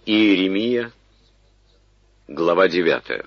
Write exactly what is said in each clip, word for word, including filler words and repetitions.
Иеремия, глава девятая.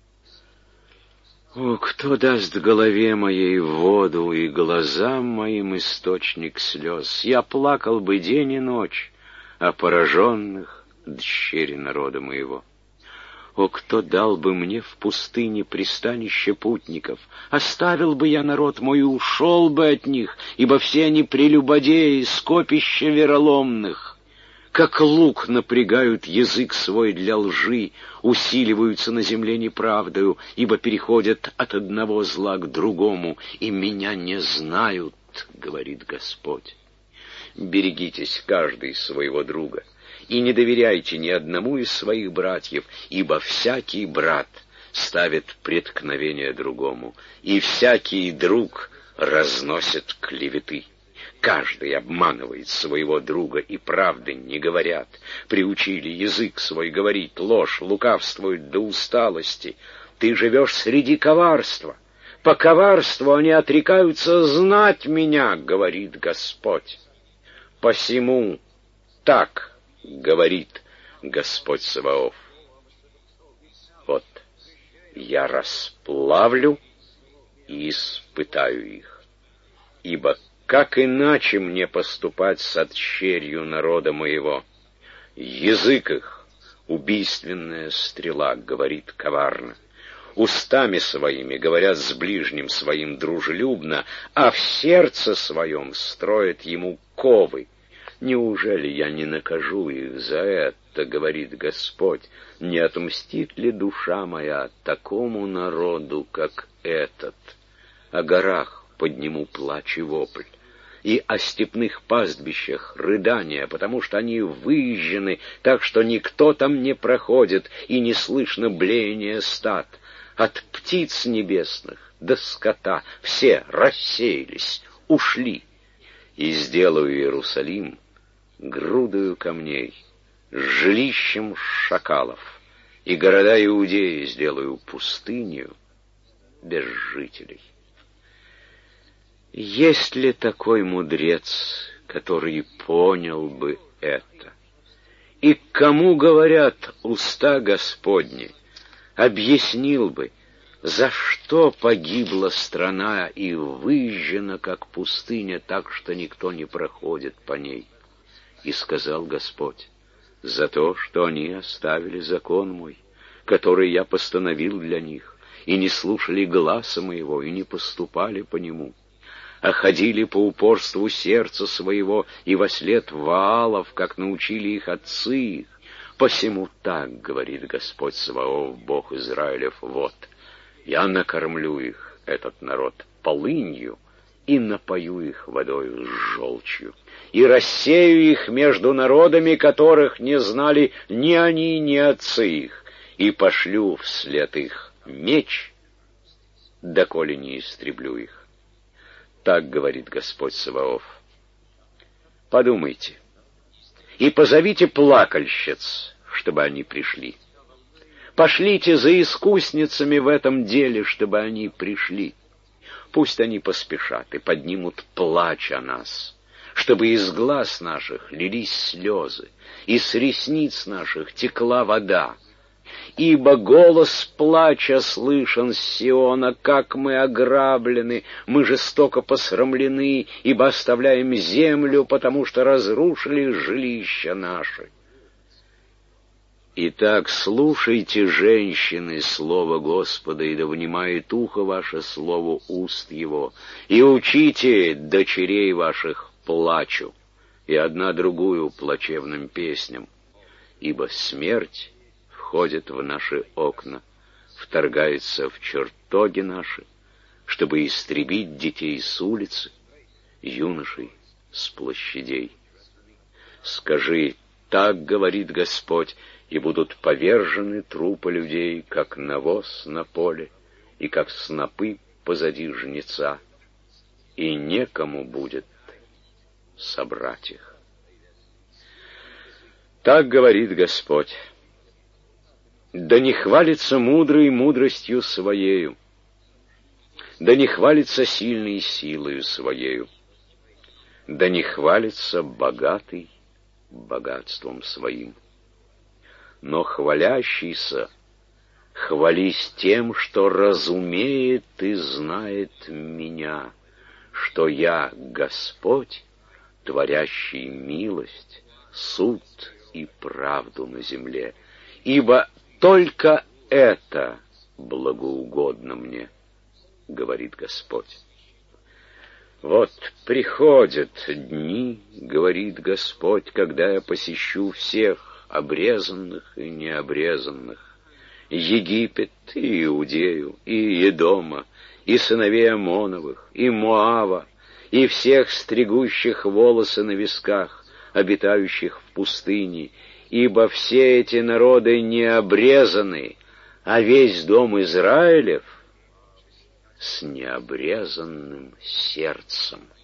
О, кто даст голове моей воду и глазам моим источник слез? Я плакал бы день и ночь о пораженных дщери народа моего. О, кто дал бы мне в пустыне пристанище путников? Оставил бы я народ мой и ушел бы от них, ибо все они прелюбодеи, скопище вероломных. Как лук напрягают язык свой для лжи, усиливаются на земле неправдою, ибо переходят от одного зла к другому, и меня не знают, говорит Господь. Берегитесь каждый своего друга, и не доверяйте ни одному из своих братьев, ибо всякий брат ставит преткновение другому, и всякий друг разносит клеветы. Каждый обманывает своего друга, и правды не говорят. Приучили язык свой говорить ложь, лукавствуют до усталости. Ты живешь среди коварства. По коварству они отрекаются знать меня, говорит Господь. Посему так говорит Господь Саваоф. Вот я расплавлю и испытаю их, ибо как иначе мне поступать с отщерью народа моего? Язык их — убийственная стрела, говорит коварно. Устами своими говорят с ближним своим дружелюбно, а в сердце своем строят ему ковы. Неужели я не накажу их за это, говорит Господь? Не отмстит ли душа моя такому народу, как этот? О горах подниму плач и вопль, и о степных пастбищах рыдания, потому что они выезжены так, что никто там не проходит, и не слышно блеяния стад. От птиц небесных до скота все рассеялись, ушли. И сделаю Иерусалим грудою камней, жилищем шакалов, и города Иудеи сделаю пустынью без жителей. Есть ли такой мудрец, который понял бы это? И к кому говорят уста Господни, объяснил бы, за что погибла страна и выжжена, как пустыня, так что никто не проходит по ней? И сказал Господь: за то, что они оставили закон мой, который я постановил для них, и не слушали гласа моего, и не поступали по нему, а ходили по упорству сердца своего и вослед Ваалов, как научили их отцы их. Посему так говорит Господь Саваоф, Бог Израилев: вот, я накормлю их, этот народ, полынью, и напою их водою с желчью, и рассею их между народами, которых не знали ни они, ни отцы их, и пошлю вслед их меч, доколе не истреблю их. Так говорит Господь Саваоф. Подумайте и позовите плакальщиц, чтобы они пришли. Пошлите за искусницами в этом деле, чтобы они пришли. Пусть они поспешат и поднимут плач о нас, чтобы из глаз наших лились слезы, и с ресниц наших текла вода. Ибо голос плача слышен с Сиона, как мы ограблены, мы жестоко посрамлены, ибо оставляем землю, потому что разрушили жилища наши. Итак, слушайте, женщины, слово Господа, и да внимает ухо ваше слову уст его, и учите дочерей ваших плачу, и одна другую плачевным песням, ибо смерть входит в наши окна, вторгается в чертоги наши, чтобы истребить детей с улицы, юношей с площадей. Скажи: так говорит Господь, и будут повержены трупы людей, как навоз на поле, и как снопы позади жнеца, и некому будет собрать их. Так говорит Господь. Да не хвалится мудрый мудростью своею, да не хвалится сильный силою своею, да не хвалится богатый богатством своим. но хвалящийся, хвались тем, что разумеет и знает меня, что я Господь, творящий милость, суд и правду на земле, ибо только это благоугодно мне, говорит Господь. Вот приходят дни, говорит Господь, когда я посещу всех обрезанных и необрезанных, Египет и Иудею, и Едома, и сыновей Амоновых, и Моава, и всех стригущих волосы на висках, обитающих в пустыне, ибо все эти народы не обрезаны, а весь дом Израилев с необрезанным сердцем.